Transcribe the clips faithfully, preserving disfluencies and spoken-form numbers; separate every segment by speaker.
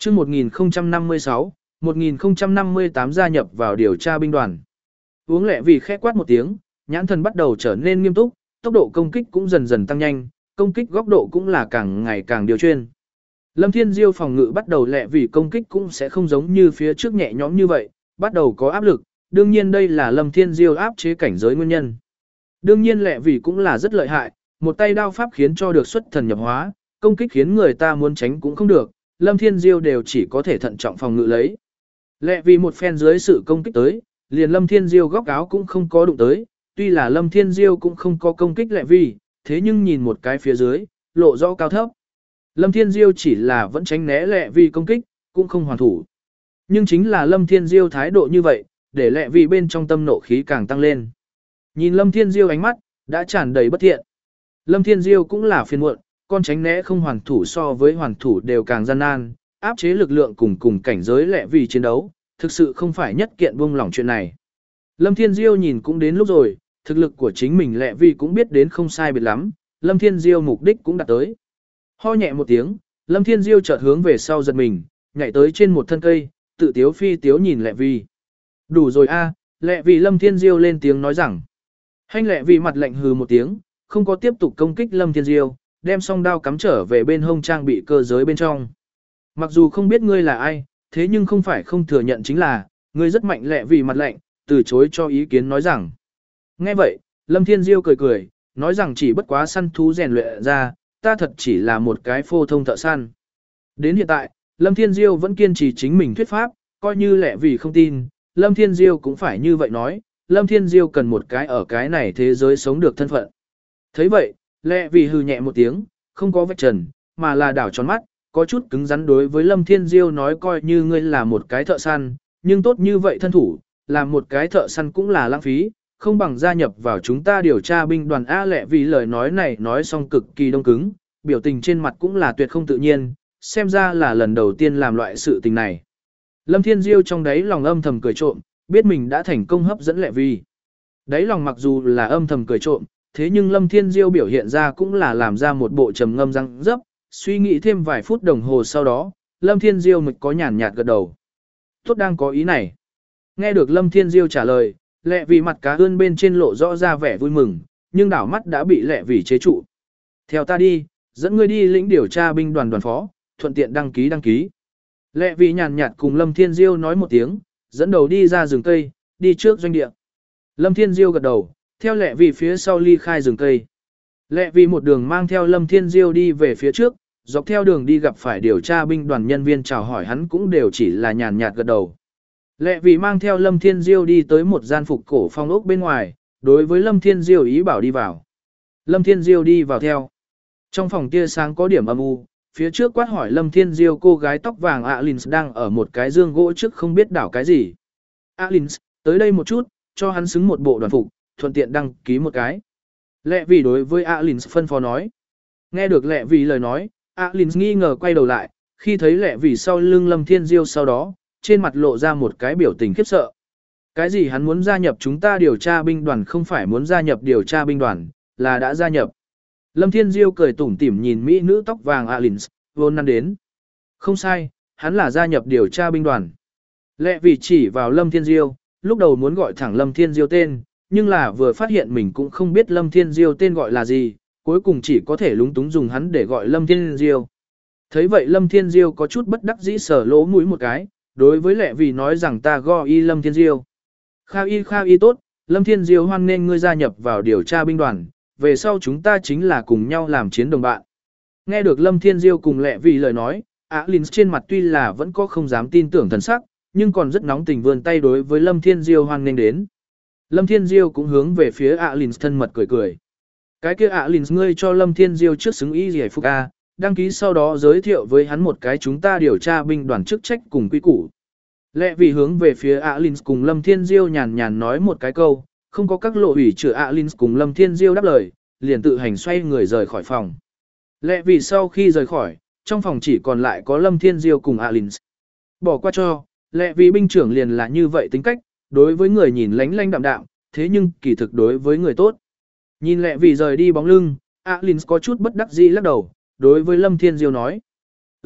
Speaker 1: Chương một nghìn không trăm năm mươi sáu, một nghìn không trăm năm mươi tám gia nhập vào điều tra binh đoàn. Uống lẹ vì khẽ quát một tiếng, nhãn thần bắt đầu trở nên nghiêm túc, tốc độ công kích cũng dần dần tăng nhanh, công kích góc độ cũng là càng ngày càng điều chuyên. Lâm Thiên Diêu phòng ngự bắt đầu lẹ vì công kích cũng sẽ không giống như phía trước nhẹ nhõm như vậy, bắt đầu có áp lực, đương nhiên đây là Lâm Thiên Diêu áp chế cảnh giới nguyên nhân. Đương nhiên lẹ vì cũng là rất lợi hại, một tay đao pháp khiến cho được xuất thần nhập hóa, công kích khiến người ta muốn tránh cũng không được, Lâm Thiên Diêu đều chỉ có thể thận trọng phòng ngự lấy. Lẹ vì một phen dưới sự công kích tới, liền Lâm Thiên Diêu góc áo cũng không có đụng tới, tuy là Lâm Thiên Diêu cũng không có công kích lẹ vì, thế nhưng nhìn một cái phía dưới, lộ rõ cao thấp. Lâm Thiên Diêu chỉ là vẫn tránh né lẹ vì công kích, cũng không hoàn thủ. Nhưng chính là Lâm Thiên Diêu thái độ như vậy, để lẹ vì bên trong tâm nộ khí càng tăng lên. Nhìn Lâm Thiên Diêu ánh mắt, đã tràn đầy bất thiện. Lâm Thiên Diêu cũng là phiền muộn, con tránh né không hoàn thủ so với hoàn thủ đều càng gian nan, áp chế lực lượng cùng cùng cảnh giới lẹ vì chiến đấu, thực sự không phải nhất kiện buông lỏng chuyện này. Lâm Thiên Diêu nhìn cũng đến lúc rồi, thực lực của chính mình lẹ vì cũng biết đến không sai biệt lắm, Lâm Thiên Diêu mục đích cũng đạt tới. Ho nhẹ một tiếng, Lâm Thiên Diêu chợt hướng về sau giật mình, nhảy tới trên một thân cây, tự tiếu phi tiếu nhìn lẹ vì. Đủ rồi a, lẹ vì Lâm Thiên Diêu lên tiếng nói rằng. Hành lẹ vì mặt lạnh hừ một tiếng, không có tiếp tục công kích Lâm Thiên Diêu, đem song đao cắm trở về bên hông trang bị cơ giới bên trong. Mặc dù không biết ngươi là ai, thế nhưng không phải không thừa nhận chính là, ngươi rất mạnh lẹ vì mặt lạnh, từ chối cho ý kiến nói rằng. Nghe vậy, Lâm Thiên Diêu cười cười, nói rằng chỉ bất quá săn thú rèn luyện ra, ta thật chỉ là một cái phổ thông thợ săn. Đến hiện tại, Lâm Thiên Diêu vẫn kiên trì chính mình thuyết pháp, coi như lẹ vì không tin, Lâm Thiên Diêu cũng phải như vậy nói, Lâm Thiên Diêu cần một cái ở cái này thế giới sống được thân phận. Thấy vậy, lẹ vì hừ nhẹ một tiếng, không có vạch trần, mà là đảo tròn mắt, có chút cứng rắn đối với Lâm Thiên Diêu nói coi như ngươi là một cái thợ săn, nhưng tốt như vậy thân thủ, làm một cái thợ săn cũng là lãng phí, không bằng gia nhập vào chúng ta điều tra binh đoàn A. Lẹ vì lời nói này nói xong cực kỳ đông cứng, biểu tình trên mặt cũng là tuyệt không tự nhiên, xem ra là lần đầu tiên làm loại sự tình này. Lâm Thiên Diêu trong đáy lòng âm thầm cười trộm, biết mình đã thành công hấp dẫn lẹ vì. Đáy lòng mặc dù là âm thầm cười trộm, thế nhưng Lâm Thiên Diêu biểu hiện ra cũng là làm ra một bộ trầm ngâm răng dấp, suy nghĩ thêm vài phút đồng hồ sau đó, Lâm Thiên Diêu mịch có nhàn nhạt gật đầu. Tốt đang có ý này. Nghe được Lâm Thiên Diêu trả lời, lẹ vì mặt cá ươn bên trên lộ rõ ra vẻ vui mừng, nhưng đảo mắt đã bị lẹ vì chế trụ. Theo ta đi, dẫn ngươi đi lĩnh điều tra binh đoàn đoàn phó, thuận tiện đăng ký đăng ký. Lẹ vì nhàn nhạt cùng Lâm Thiên Diêu nói một tiếng, dẫn đầu đi ra rừng cây, đi trước doanh địa. Lâm Thiên Diêu gật đầu, theo lẹ vì phía sau ly khai rừng cây. Lẹ vì một đường mang theo Lâm Thiên Diêu đi về phía trước, dọc theo đường đi gặp phải điều tra binh đoàn nhân viên chào hỏi hắn cũng đều chỉ là nhàn nhạt gật đầu. Lẹ vì mang theo Lâm Thiên Diêu đi tới một gian phục cổ phong ốc bên ngoài, đối với Lâm Thiên Diêu ý bảo đi vào. Lâm Thiên Diêu đi vào theo. Trong phòng tia sáng có điểm âm u, phía trước quát hỏi Lâm Thiên Diêu cô gái tóc vàng Alins đang ở một cái dương gỗ trước không biết đảo cái gì. Alins, tới đây một chút, cho hắn xứng một bộ đoàn phục, thuận tiện đăng ký một cái. Lẹ vì đối với Alins phân phó nói. Nghe được lẹ vì lời nói, Alins nghi ngờ quay đầu lại, khi thấy lẹ vì sau lưng Lâm Thiên Diêu sau đó, trên mặt lộ ra một cái biểu tình khiếp sợ. Cái gì hắn muốn gia nhập chúng ta điều tra binh đoàn không phải muốn gia nhập điều tra binh đoàn, là đã gia nhập. Lâm Thiên Diêu cười tủm tỉm nhìn mỹ nữ tóc vàng Alins, vốn năn đến. Không sai, hắn là gia nhập điều tra binh đoàn. Lẹ vì chỉ vào Lâm Thiên Diêu, lúc đầu muốn gọi thẳng Lâm Thiên Diêu tên, nhưng là vừa phát hiện mình cũng không biết Lâm Thiên Diêu tên gọi là gì, cuối cùng chỉ có thể lúng túng dùng hắn để gọi Lâm Thiên Diêu. Thấy vậy Lâm Thiên Diêu có chút bất đắc dĩ sờ lỗ mũi một cái, đối với lẹ vì nói rằng ta go y Lâm Thiên Diêu. Kha y kha y tốt, Lâm Thiên Diêu hoan nghênh ngươi gia nhập vào điều tra binh đoàn, về sau chúng ta chính là cùng nhau làm chiến đồng bạn. Nghe được Lâm Thiên Diêu cùng lẹ vì lời nói, Alins trên mặt tuy là vẫn có không dám tin tưởng thần sắc, nhưng còn rất nóng tình vươn tay đối với Lâm Thiên Diêu hoan nghênh đến. Lâm Thiên Diêu cũng hướng về phía Alins thân mật cười cười. Cái kia Alins ngươi cho Lâm Thiên Diêu trước xứng y giải phục A, đăng ký sau đó giới thiệu với hắn một cái chúng ta điều tra binh đoàn chức trách cùng quy củ. Lẹ vì hướng về phía Alins cùng Lâm Thiên Diêu nhàn nhàn nói một cái câu, không có các lộ ủy chữa Alins cùng Lâm Thiên Diêu đáp lời, liền tự hành xoay người rời khỏi phòng. Lẹ vì sau khi rời khỏi, trong phòng chỉ còn lại có Lâm Thiên Diêu cùng Alins. Bỏ qua cho, lẹ vì binh trưởng liền là như vậy tính cách, đối với người nhìn lánh lánh đạm đạm, thế nhưng kỳ thực đối với người tốt. Nhìn lẹ vì rời đi bóng lưng, Alins có chút bất đắc dĩ lắc đầu, đối với Lâm Thiên Diêu nói. Ừm,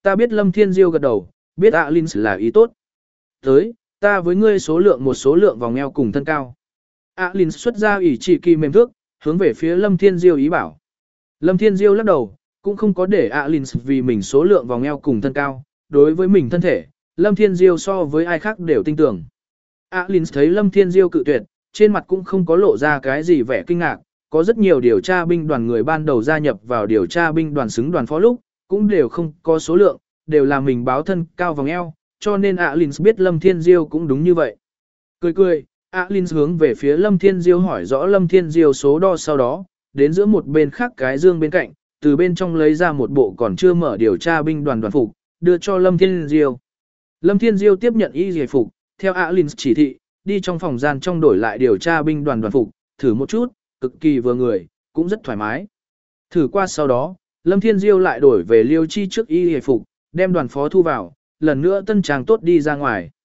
Speaker 1: Ta biết Lâm Thiên Diêu gật đầu, biết Alins là ý tốt. Tới, ta với ngươi số lượng một số lượng vòng eo cùng thân cao. Alins xuất ra ủy chỉ kỳ mềm thước, hướng về phía Lâm Thiên Diêu ý bảo. Lâm Thiên Diêu lắc đầu, cũng không có để Alins vì mình số lượng vòng eo cùng thân cao. Đối với mình thân thể, Lâm Thiên Diêu so với ai khác đều tin tưởng. Alins thấy Lâm Thiên Diêu cự tuyệt, trên mặt cũng không có lộ ra cái gì vẻ kinh ngạc. Có rất nhiều điều tra binh đoàn người ban đầu gia nhập vào điều tra binh đoàn xứng đoàn phó lúc, cũng đều không có số lượng, đều là mình báo thân cao vòng eo, cho nên Alins biết Lâm Thiên Diêu cũng đúng như vậy. Cười cười, Alins hướng về phía Lâm Thiên Diêu hỏi rõ Lâm Thiên Diêu số đo sau đó, đến giữa một bên khác cái dương bên cạnh, từ bên trong lấy ra một bộ còn chưa mở điều tra binh đoàn đoàn phục, đưa cho Lâm Thiên Diêu. Lâm Thiên Diêu tiếp nhận y giải phục, theo Alins chỉ thị, đi trong phòng gian trong đổi lại điều tra binh đoàn đoàn phục, thử một chút, cực kỳ vừa người, cũng rất thoải mái. Thử qua sau đó, Lâm Thiên Diêu lại đổi về Liêu Chi trước y hề phục, đem đoàn phó thu vào, lần nữa tân trang tốt đi ra ngoài.